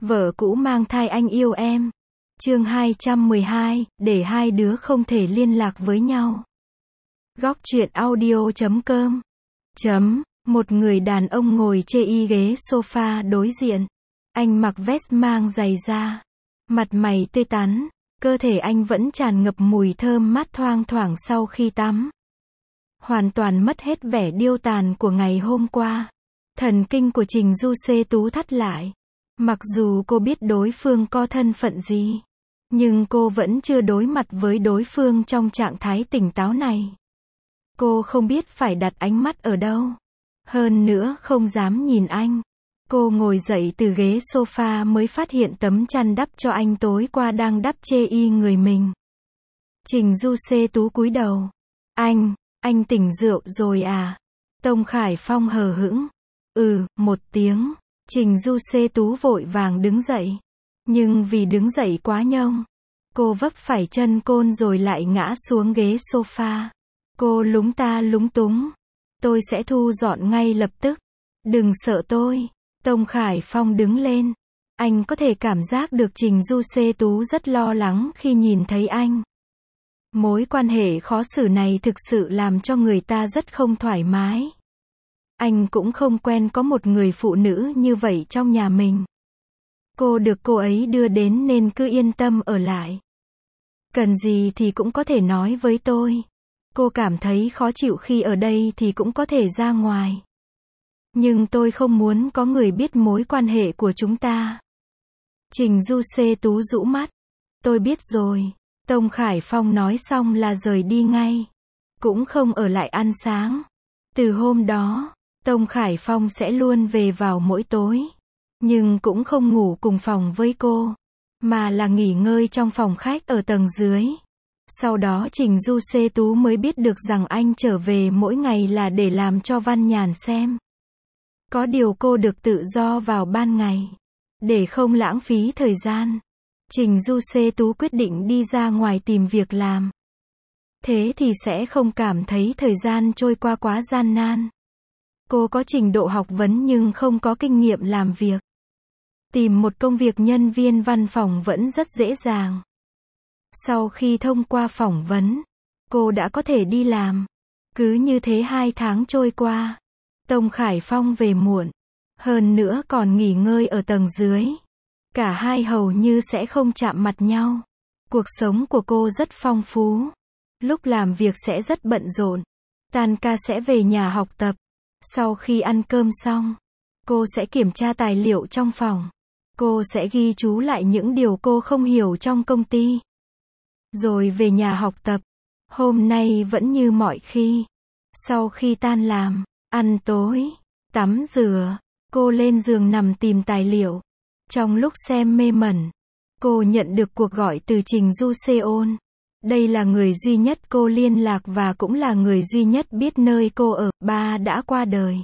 Vợ cũ mang thai anh yêu em. Chương 212, để hai đứa không thể liên lạc với nhau. Góc truyện audio.com. Một người đàn ông ngồi chê y ghế sofa đối diện. Anh mặc vest mang giày da. Mặt mày tươi tắn. Cơ thể anh vẫn tràn ngập mùi thơm mát thoang thoảng sau khi tắm. Hoàn toàn mất hết vẻ điêu tàn của ngày hôm qua. Thần kinh của Trình Du Xê Tú thắt lại. Mặc dù cô biết đối phương có thân phận gì, nhưng cô vẫn chưa đối mặt với đối phương trong trạng thái tỉnh táo này. Cô không biết phải đặt ánh mắt ở đâu. Hơn nữa không dám nhìn anh. Cô ngồi dậy từ ghế sofa mới phát hiện tấm chăn đắp cho anh tối qua đang đắp chê y người mình. Trình Du Xê Tú cúi đầu. Anh tỉnh rượu rồi à? Tông Khải Phong hờ hững. Một tiếng. Trình Du Xê Tú vội vàng đứng dậy. Nhưng vì đứng dậy quá nhông, cô vấp phải chân côn rồi lại ngã xuống ghế sofa. Cô lúng ta lúng túng. Tôi sẽ thu dọn ngay lập tức. Đừng sợ tôi. Tông Khải Phong đứng lên. Anh có thể cảm giác được Trình Du Xê Tú rất lo lắng khi nhìn thấy anh. Mối quan hệ khó xử này thực sự làm cho người ta rất không thoải mái. Anh cũng không quen có một người phụ nữ như vậy trong nhà mình. Cô được cô ấy đưa đến nên cứ yên tâm ở lại. Cần gì thì cũng có thể nói với tôi. Cô cảm thấy khó chịu khi ở đây thì cũng có thể ra ngoài. Nhưng tôi không muốn có người biết mối quan hệ của chúng ta. Trình Du Xê Tú rũ mắt. Tôi biết rồi. Tông Khải Phong nói xong là rời đi ngay. Cũng không ở lại ăn sáng. Từ hôm đó, Tông Khải Phong sẽ luôn về vào mỗi tối. Nhưng cũng không ngủ cùng phòng với cô, mà là nghỉ ngơi trong phòng khách ở tầng dưới. Sau đó Trình Du Xê Tú mới biết được rằng anh trở về mỗi ngày là để làm cho Văn Nhàn xem. Có điều cô được tự do vào ban ngày. Để không lãng phí thời gian, Trình Du Xê Tú quyết định đi ra ngoài tìm việc làm. Thế thì sẽ không cảm thấy thời gian trôi qua quá gian nan. Cô có trình độ học vấn nhưng không có kinh nghiệm làm việc. Tìm một công việc nhân viên văn phòng vẫn rất dễ dàng. Sau khi thông qua phỏng vấn, cô đã có thể đi làm. Cứ như thế 2 tháng trôi qua. Tông Khải Phong về muộn. Hơn nữa còn nghỉ ngơi ở tầng dưới. Cả hai hầu như sẽ không chạm mặt nhau. Cuộc sống của cô rất phong phú. Lúc làm việc sẽ rất bận rộn. Tan ca sẽ về nhà học tập. Sau khi ăn cơm xong, cô sẽ kiểm tra tài liệu trong phòng. Cô sẽ ghi chú lại những điều cô không hiểu trong công ty. Rồi về nhà học tập. Hôm nay vẫn như mọi khi. Sau khi tan làm, ăn tối, tắm rửa, cô lên giường nằm tìm tài liệu. Trong lúc xem mê mẩn, cô nhận được cuộc gọi từ Trình Du Seon. Đây là người duy nhất cô liên lạc và cũng là người duy nhất biết nơi cô ở. Ba đã qua đời.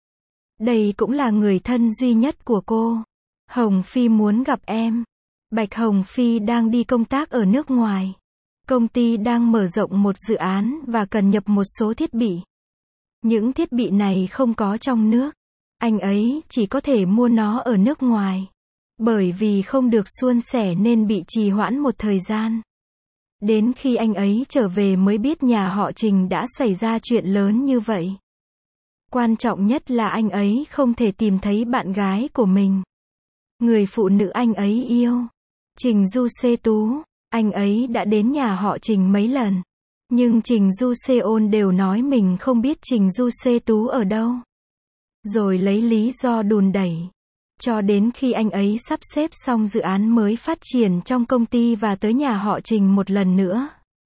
Đây cũng là người thân duy nhất của cô. Hồng Phi muốn gặp em. Bạch Hồng Phi đang đi công tác ở nước ngoài. Công ty đang mở rộng một dự án và cần nhập một số thiết bị. Những thiết bị này không có trong nước. Anh ấy chỉ có thể mua nó ở nước ngoài. Bởi vì không được suôn sẻ nên bị trì hoãn một thời gian. Đến khi anh ấy trở về mới biết nhà họ Trình đã xảy ra chuyện lớn như vậy. Quan trọng nhất là anh ấy không thể tìm thấy bạn gái của mình. Người phụ nữ anh ấy yêu. Trình Du Xê Tú. Anh ấy đã đến nhà họ Trình mấy lần. Nhưng Trình Du Seon đều nói mình không biết Trình Du Xê Tú ở đâu. Rồi lấy lý do đùn đẩy. Cho đến khi anh ấy sắp xếp xong dự án mới phát triển trong công ty và tới nhà họ Trình một lần nữa.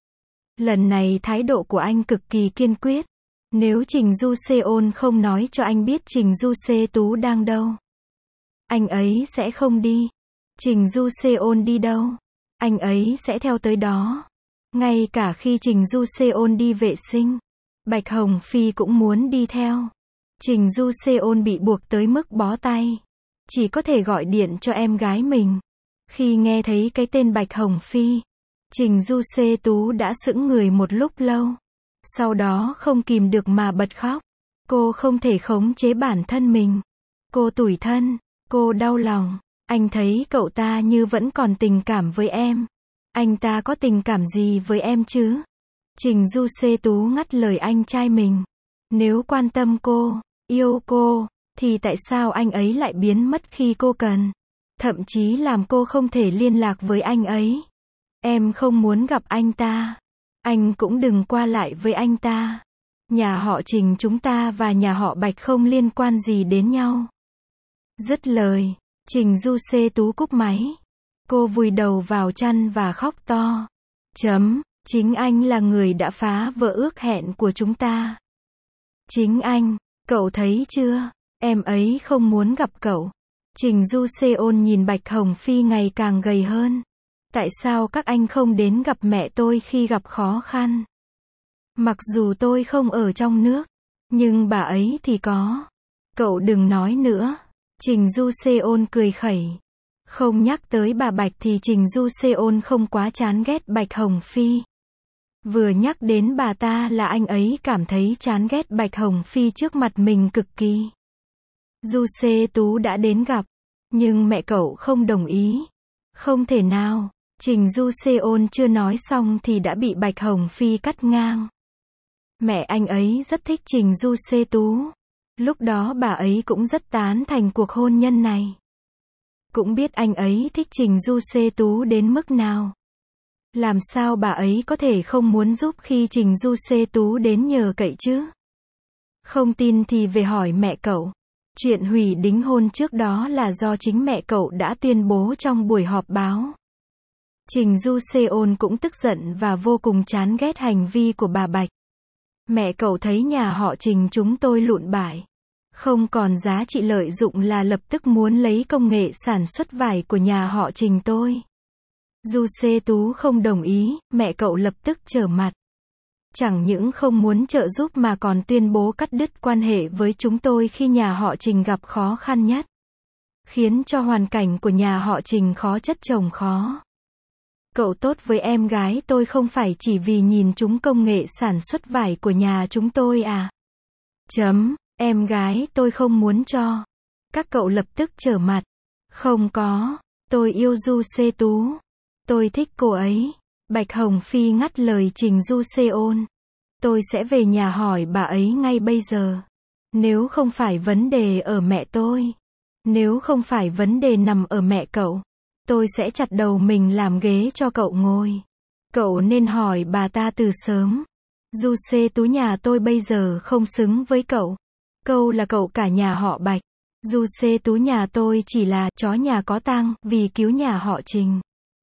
Lần này thái độ của anh cực kỳ kiên quyết. Nếu Trình Du Seon không nói cho anh biết Trình Du Xê Tú đang đâu, anh ấy sẽ không đi. Trình Du Seon đi đâu, anh ấy sẽ theo tới đó. Ngay cả khi Trình Du Seon đi vệ sinh, Bạch Hồng Phi cũng muốn đi theo. Trình Du Seon bị buộc tới mức bó tay. Chỉ có thể gọi điện cho em gái mình. Khi nghe thấy cái tên Bạch Hồng Phi, Trình Du Xê Tú đã sững người một lúc lâu. Sau đó không kìm được mà bật khóc. Cô không thể khống chế bản thân mình. Cô tủi thân, cô đau lòng. Anh thấy cậu ta như vẫn còn tình cảm với em. Anh ta có tình cảm gì với em chứ? Trình Du Xê Tú ngắt lời anh trai mình. Nếu quan tâm cô, yêu cô, thì tại sao anh ấy lại biến mất khi cô cần? Thậm chí làm cô không thể liên lạc với anh ấy. Em không muốn gặp anh ta. Anh cũng đừng qua lại với anh ta. Nhà họ Trình chúng ta và nhà họ Bạch không liên quan gì đến nhau. Dứt lời, Trình Du Xê Tú cúp máy. Cô vùi đầu vào chăn và khóc to. Chính anh là người đã phá vỡ ước hẹn của chúng ta. Chính anh, cậu thấy chưa? Em ấy không muốn gặp cậu. Trình Du Xê ôn nhìn Bạch Hồng Phi ngày càng gầy hơn. Tại sao các anh không đến gặp mẹ tôi khi gặp khó khăn? Mặc dù tôi không ở trong nước, nhưng bà ấy thì có. Cậu đừng nói nữa. Trình Du Xê ôn cười khẩy. Không nhắc tới bà Bạch thì Trình Du Xê ôn không quá chán ghét Bạch Hồng Phi. Vừa nhắc đến bà ta là anh ấy cảm thấy chán ghét Bạch Hồng Phi trước mặt mình cực kỳ. Du Xê Tú đã đến gặp, nhưng mẹ cậu không đồng ý. Không thể nào. Trình Du Xê ôn chưa nói xong thì đã bị Bạch Hồng Phi cắt ngang. Mẹ anh ấy rất thích Trình Du Xê Tú. Lúc đó bà ấy cũng rất tán thành cuộc hôn nhân này. Cũng biết anh ấy thích Trình Du Xê Tú đến mức nào. Làm sao bà ấy có thể không muốn giúp khi Trình Du Xê Tú đến nhờ cậy chứ? Không tin thì về hỏi mẹ cậu. Chuyện hủy đính hôn trước đó là do chính mẹ cậu đã tuyên bố trong buổi họp báo. Trình Du Xê ôn cũng tức giận và vô cùng chán ghét hành vi của bà Bạch. Mẹ cậu thấy nhà họ Trình chúng tôi lụn bại, không còn giá trị lợi dụng là lập tức muốn lấy công nghệ sản xuất vải của nhà họ Trình tôi. Du Xê Tú không đồng ý, mẹ cậu lập tức trở mặt. Chẳng những không muốn trợ giúp mà còn tuyên bố cắt đứt quan hệ với chúng tôi khi nhà họ Trình gặp khó khăn nhất. Khiến cho hoàn cảnh của nhà họ Trình khó chất chồng khó. Cậu tốt với em gái tôi không phải chỉ vì nhìn chúng công nghệ sản xuất vải của nhà chúng tôi à? Em gái tôi không muốn cho. Các cậu lập tức trở mặt. Không có. Tôi yêu Du Xê Tú. Tôi thích cô ấy. Bạch Hồng Phi ngắt lời Trình Du Xê ôn. Tôi sẽ về nhà hỏi bà ấy ngay bây giờ. Nếu không phải vấn đề ở mẹ tôi. Nếu không phải vấn đề nằm ở mẹ cậu. Tôi sẽ chặt đầu mình làm ghế cho cậu ngồi. Cậu nên hỏi bà ta từ sớm. Du Xê Tú nhà tôi bây giờ không xứng với cậu. Câu là cậu cả nhà họ Bạch. Du Xê Tú nhà tôi chỉ là chó nhà có tang vì cứu nhà họ Trình.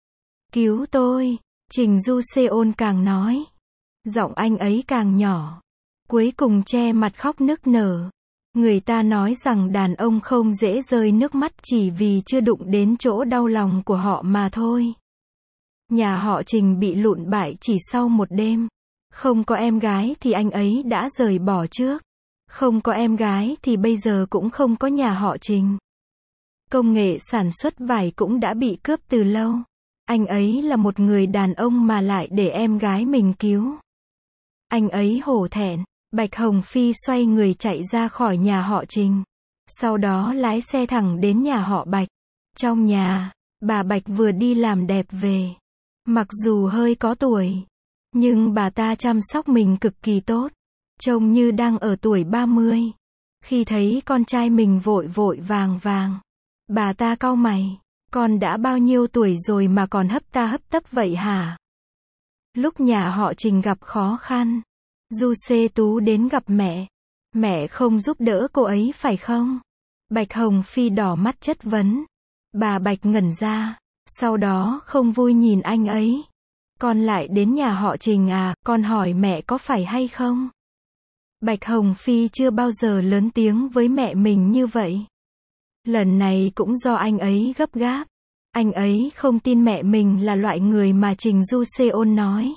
Cứu tôi. Trình Du Xê ôn càng nói. Giọng anh ấy càng nhỏ. Cuối cùng che mặt khóc nức nở. Người ta nói rằng đàn ông không dễ rơi nước mắt chỉ vì chưa đụng đến chỗ đau lòng của họ mà thôi. Nhà họ Trình bị lụn bại chỉ sau một đêm. Không có em gái thì anh ấy đã rời bỏ trước. Không có em gái thì bây giờ cũng không có nhà họ Trình. Công nghệ sản xuất vải cũng đã bị cướp từ lâu. Anh ấy là một người đàn ông mà lại để em gái mình cứu. Anh ấy hổ thẹn. Bạch Hồng Phi xoay người chạy ra khỏi nhà họ Trình. Sau đó lái xe thẳng đến nhà họ Bạch. Trong nhà, bà Bạch vừa đi làm đẹp về. Mặc dù hơi có tuổi, nhưng bà ta chăm sóc mình cực kỳ tốt. Trông như đang ở tuổi 30. Khi thấy con trai mình vội vội vàng vàng, bà ta cau mày. Con đã bao nhiêu tuổi rồi mà còn hấp ta hấp tấp vậy hả? Lúc nhà họ Trình gặp khó khăn, Du Xê Tú đến gặp mẹ. Mẹ không giúp đỡ cô ấy phải không? Bạch Hồng Phi đỏ mắt chất vấn. Bà Bạch ngẩn ra. Sau đó không vui nhìn anh ấy. Con lại đến nhà họ Trình à? Con hỏi mẹ có phải hay không? Bạch Hồng Phi chưa bao giờ lớn tiếng với mẹ mình như vậy. Lần này cũng do anh ấy gấp gáp. Anh ấy không tin mẹ mình là loại người mà Trình Du Xê ôn nói.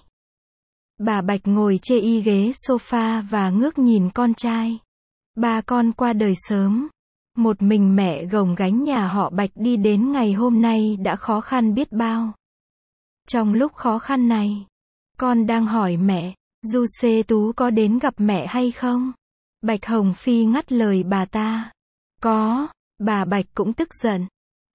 Bà Bạch ngồi chê y ghế sofa và ngước nhìn con trai. Ba con qua đời sớm. Một mình mẹ gồng gánh nhà họ Bạch đi đến ngày hôm nay đã khó khăn biết bao. Trong lúc khó khăn này, con đang hỏi mẹ, Du Xê Tú có đến gặp mẹ hay không? Bạch Hồng Phi ngắt lời bà ta. Có. Bà Bạch cũng tức giận.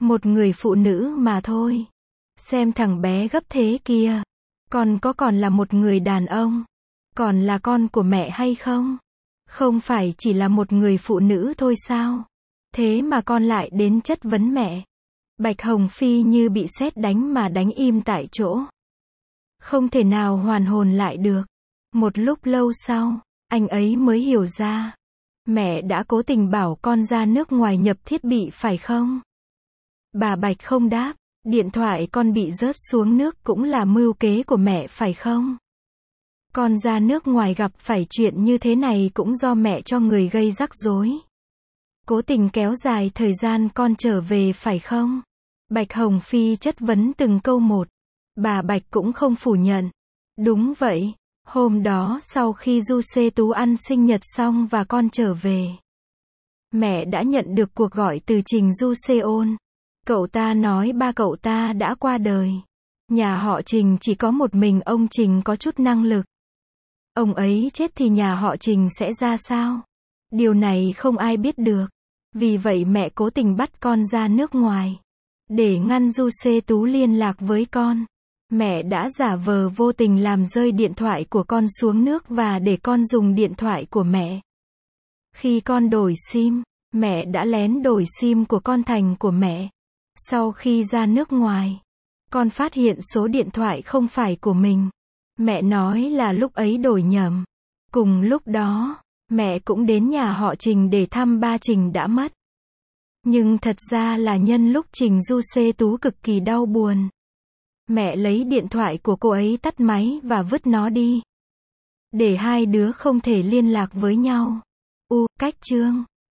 Một người phụ nữ mà thôi. Xem thằng bé gấp thế kia. Con có còn là một người đàn ông? Còn là con của mẹ hay không? Không phải chỉ là một người phụ nữ thôi sao? Thế mà con lại đến chất vấn mẹ. Bạch Hồng Phi như bị sét đánh mà đánh im tại chỗ. Không thể nào hoàn hồn lại được. Một lúc lâu sau, anh ấy mới hiểu ra. Mẹ đã cố tình bảo con ra nước ngoài nhập thiết bị phải không? Bà Bạch không đáp. Điện thoại con bị rớt xuống nước cũng là mưu kế của mẹ phải không? Con ra nước ngoài gặp phải chuyện như thế này cũng do mẹ cho người gây rắc rối. Cố tình kéo dài thời gian con trở về phải không? Bạch Hồng Phi chất vấn từng câu một. Bà Bạch cũng không phủ nhận. Đúng vậy. Hôm đó sau khi Du Xê Tú ăn sinh nhật xong và con trở về, mẹ đã nhận được cuộc gọi từ Trình Du Xê Ôn. Cậu ta nói ba cậu ta đã qua đời. Nhà họ Trình chỉ có một mình ông Trình có chút năng lực. Ông ấy chết thì nhà họ Trình sẽ ra sao? Điều này không ai biết được. Vì vậy mẹ cố tình bắt con ra nước ngoài. Để ngăn Du Xê Tú liên lạc với con. Mẹ đã giả vờ vô tình làm rơi điện thoại của con xuống nước và để con dùng điện thoại của mẹ. Khi con đổi SIM, mẹ đã lén đổi SIM của con thành của mẹ. Sau khi ra nước ngoài, con phát hiện số điện thoại không phải của mình. Mẹ nói là lúc ấy đổi nhầm. Cùng lúc đó, mẹ cũng đến nhà họ Trình để thăm ba Trình đã mất. Nhưng thật ra là nhân lúc Trình Du Xê Tú cực kỳ đau buồn. Mẹ lấy điện thoại của cô ấy tắt máy và vứt nó đi. Để hai đứa không thể liên lạc với nhau. Cách chương